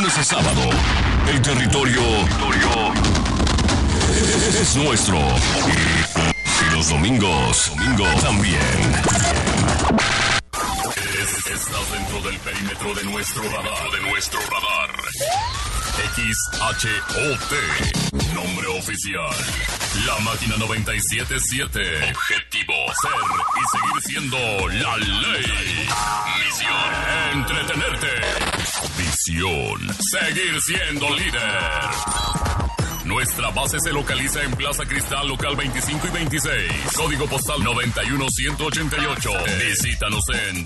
lunes a sábado, el territorio es nuestro. Y los domingos también. Estás dentro del perímetro de nuestro radar. XHOT, nombre oficial. La Máquina 97.7. Objetivo, ser y seguir siendo la ley. Misión, entretenerte. Visión, seguir siendo líder. Nuestra base se localiza en Plaza Cristal, local 25 y 26. Código postal 91188. Visítanos en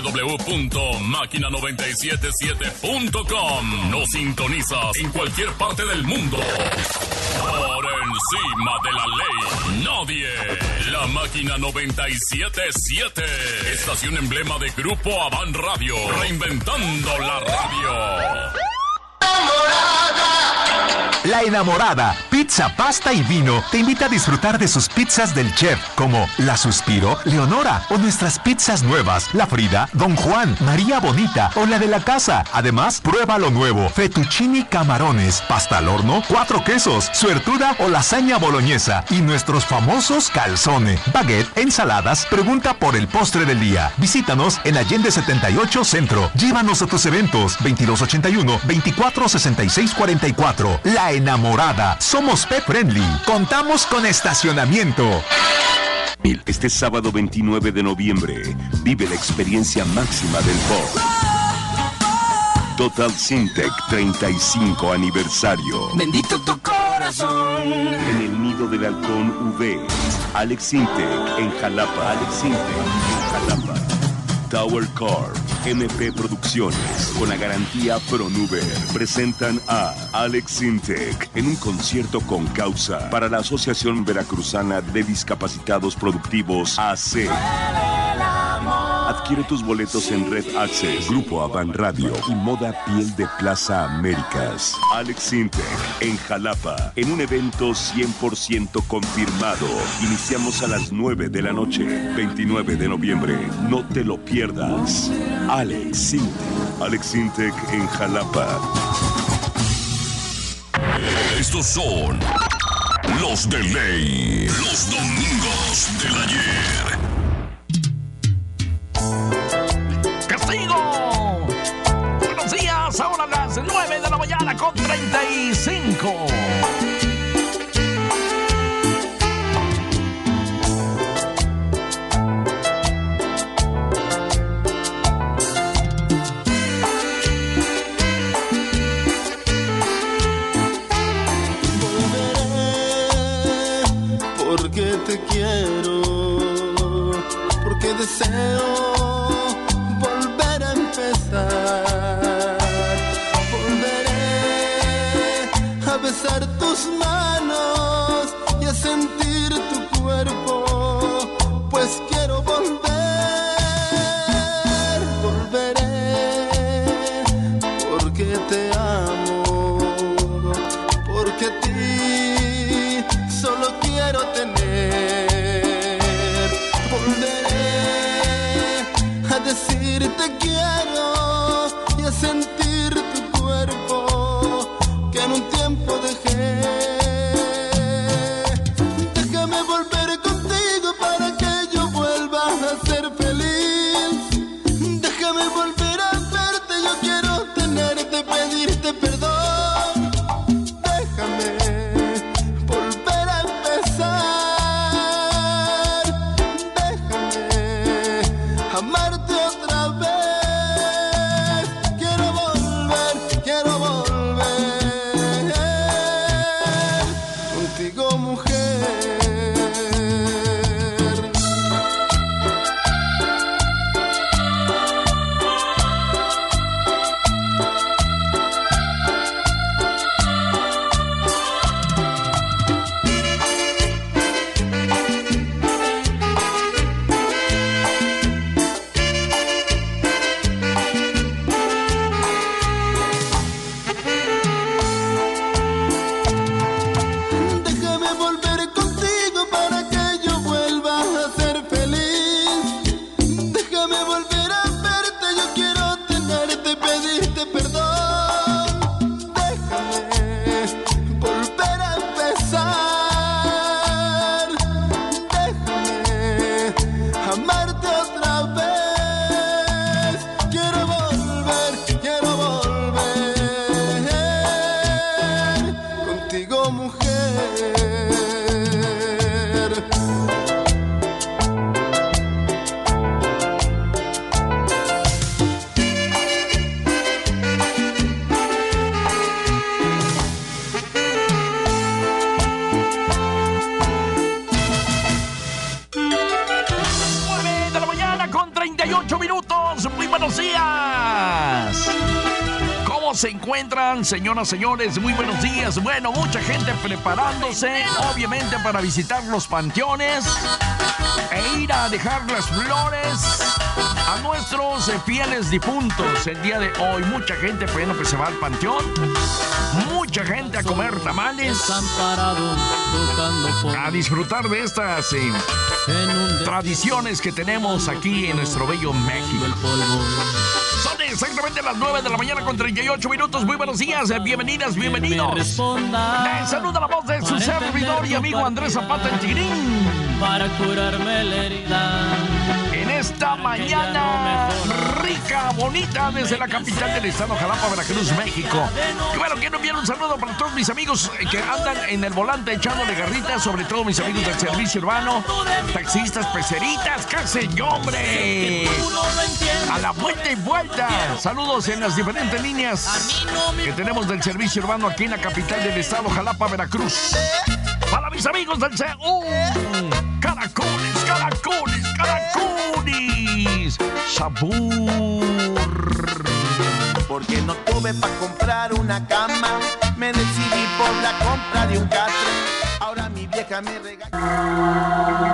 www.máquina977.com. Nos sintonizas en cualquier parte del mundo. Por encima de la ley, nadie. La Máquina 97.7. Estación emblema de Grupo Avan Radio. Reinventando la radio. La Enamorada, pizza, pasta y vino, te invita a disfrutar de sus pizzas del chef, como La Suspiro, Leonora, o nuestras pizzas nuevas, La Frida, Don Juan, María Bonita, o la de la casa. Además, prueba lo nuevo, fettuccini camarones, pasta al horno, 4 quesos, suertuda o lasaña boloñesa, y nuestros famosos calzone, baguette, ensaladas. Pregunta por el postre del día. Visítanos en Allende 78 Centro. Llévanos a tus eventos, 2281-246644. La Enamorada. Somos pet friendly. Contamos con estacionamiento. Este sábado 29 de noviembre, vive la experiencia máxima del pop. Total Syntec 35 aniversario. Bendito tu corazón. En el Nido del Halcón V. Alex Syntec en Jalapa. Tower Car, MP Producciones, con la garantía Pronuber, presentan a Alex Syntec en un concierto con causa para la Asociación Veracruzana de Discapacitados Productivos, AC. Adquiere tus boletos en Red Access, Grupo Avan Radio y Moda Piel de Plaza Américas. Alex Syntec en Jalapa, en un evento 100% confirmado. Iniciamos a las 9 de la noche, 29 de noviembre. No te lo pierdas. Alex Syntec en Jalapa. Estos son los de ley. Los domingos del ayer. ¡Castigo! Buenos días, ahora las 9 de la mañana con 35. Volveré porque te quiero, porque deseo volver a empezar. Volveré a besar tus manos y a sentir tu cuerpo, pues quiero volver. Volveré porque te amo, porque a ti solo quiero tener. Volveré a decirte quiero y a sentir tu cuerpo que en un tiempo dejé. Déjame volver contigo para que yo vuelva a ser feliz. Déjame volver a verte, yo quiero tenerte, pedirte perdón. Déjame volver a empezar. se encuentran, señoras, señores? Muy buenos días. Bueno, mucha gente preparándose, obviamente, para visitar los panteones e ir a dejar las flores a nuestros fieles difuntos. El día de hoy, mucha gente, bueno, pues se va al panteón. Mucha gente a comer tamales, a disfrutar de estas tradiciones que tenemos aquí en nuestro bello México. Son exactamente las 9 de la mañana con 38 minutos. Muy buenos días, bienvenidas, bienvenidos. Les saluda la voz de su servidor y amigo Andrés Zapata el Tigrín. Para curarme la herida. En esta mañana rica, bonita, desde la capital del estado, Jalapa, Veracruz, México. Y bueno, quiero enviar un saludo para todos mis amigos que andan en el volante echándole garritas, sobre todo mis amigos del servicio urbano, taxistas, peceritas, ¿qué sé yo, hombre? A la vuelta y vuelta. Saludos en las diferentes líneas que tenemos del servicio urbano aquí en la capital del estado, Jalapa, Veracruz. Para mis amigos del CU, caracoles, caracoles, caracoles, sabor. Porque no tuve para comprar una cama, me decidí por la compra de un catre. Ahora mi vieja me regaña.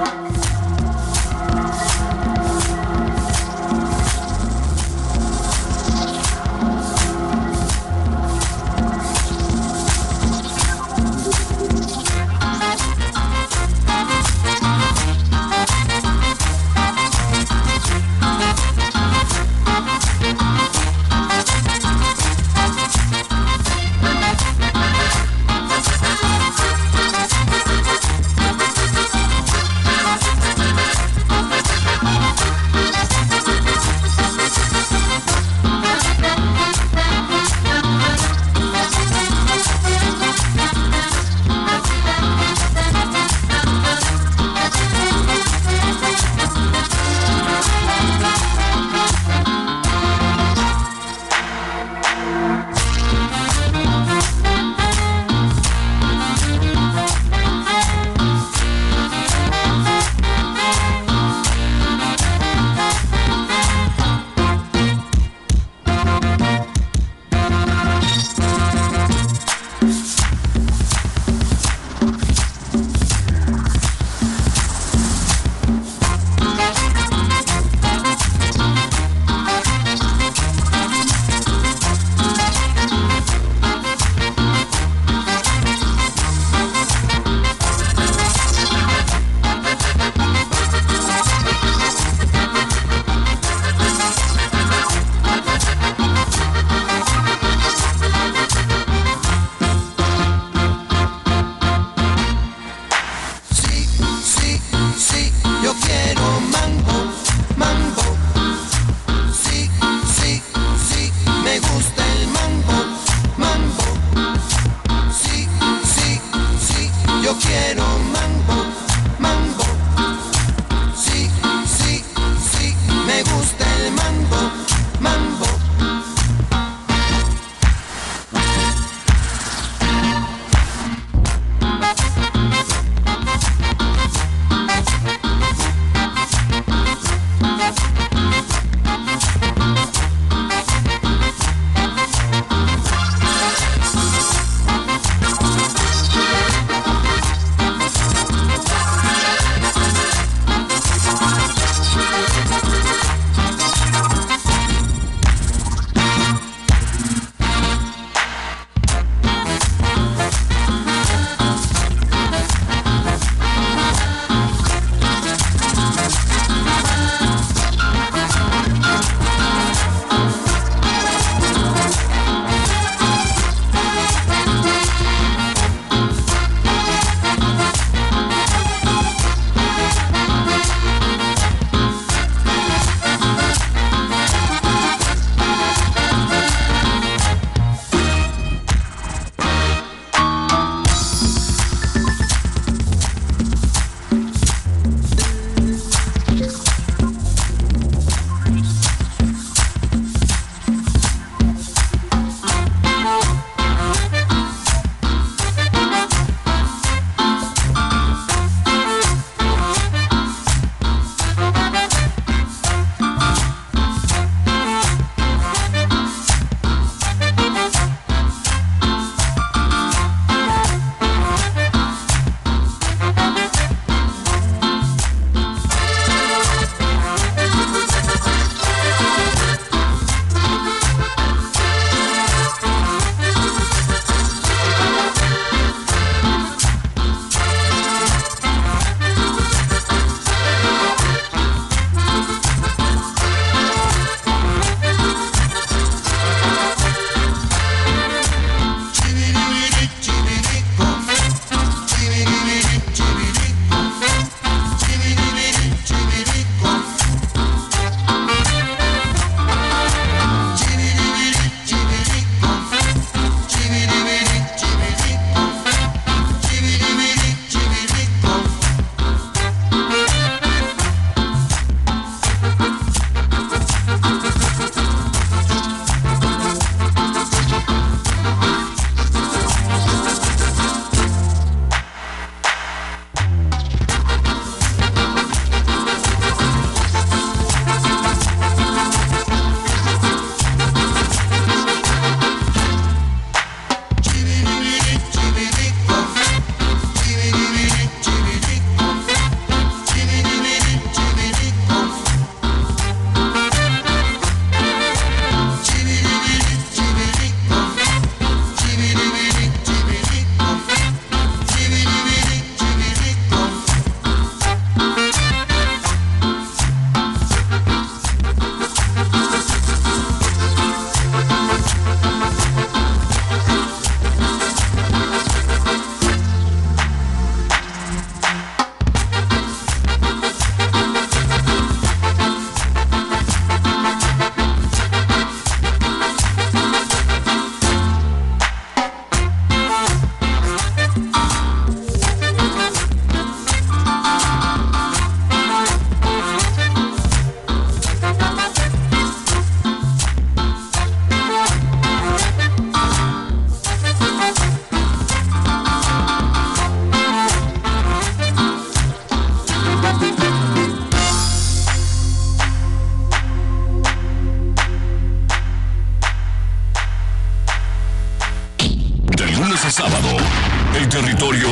a sábado, el territorio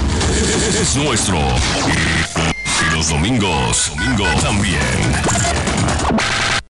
es nuestro. Y los domingos también.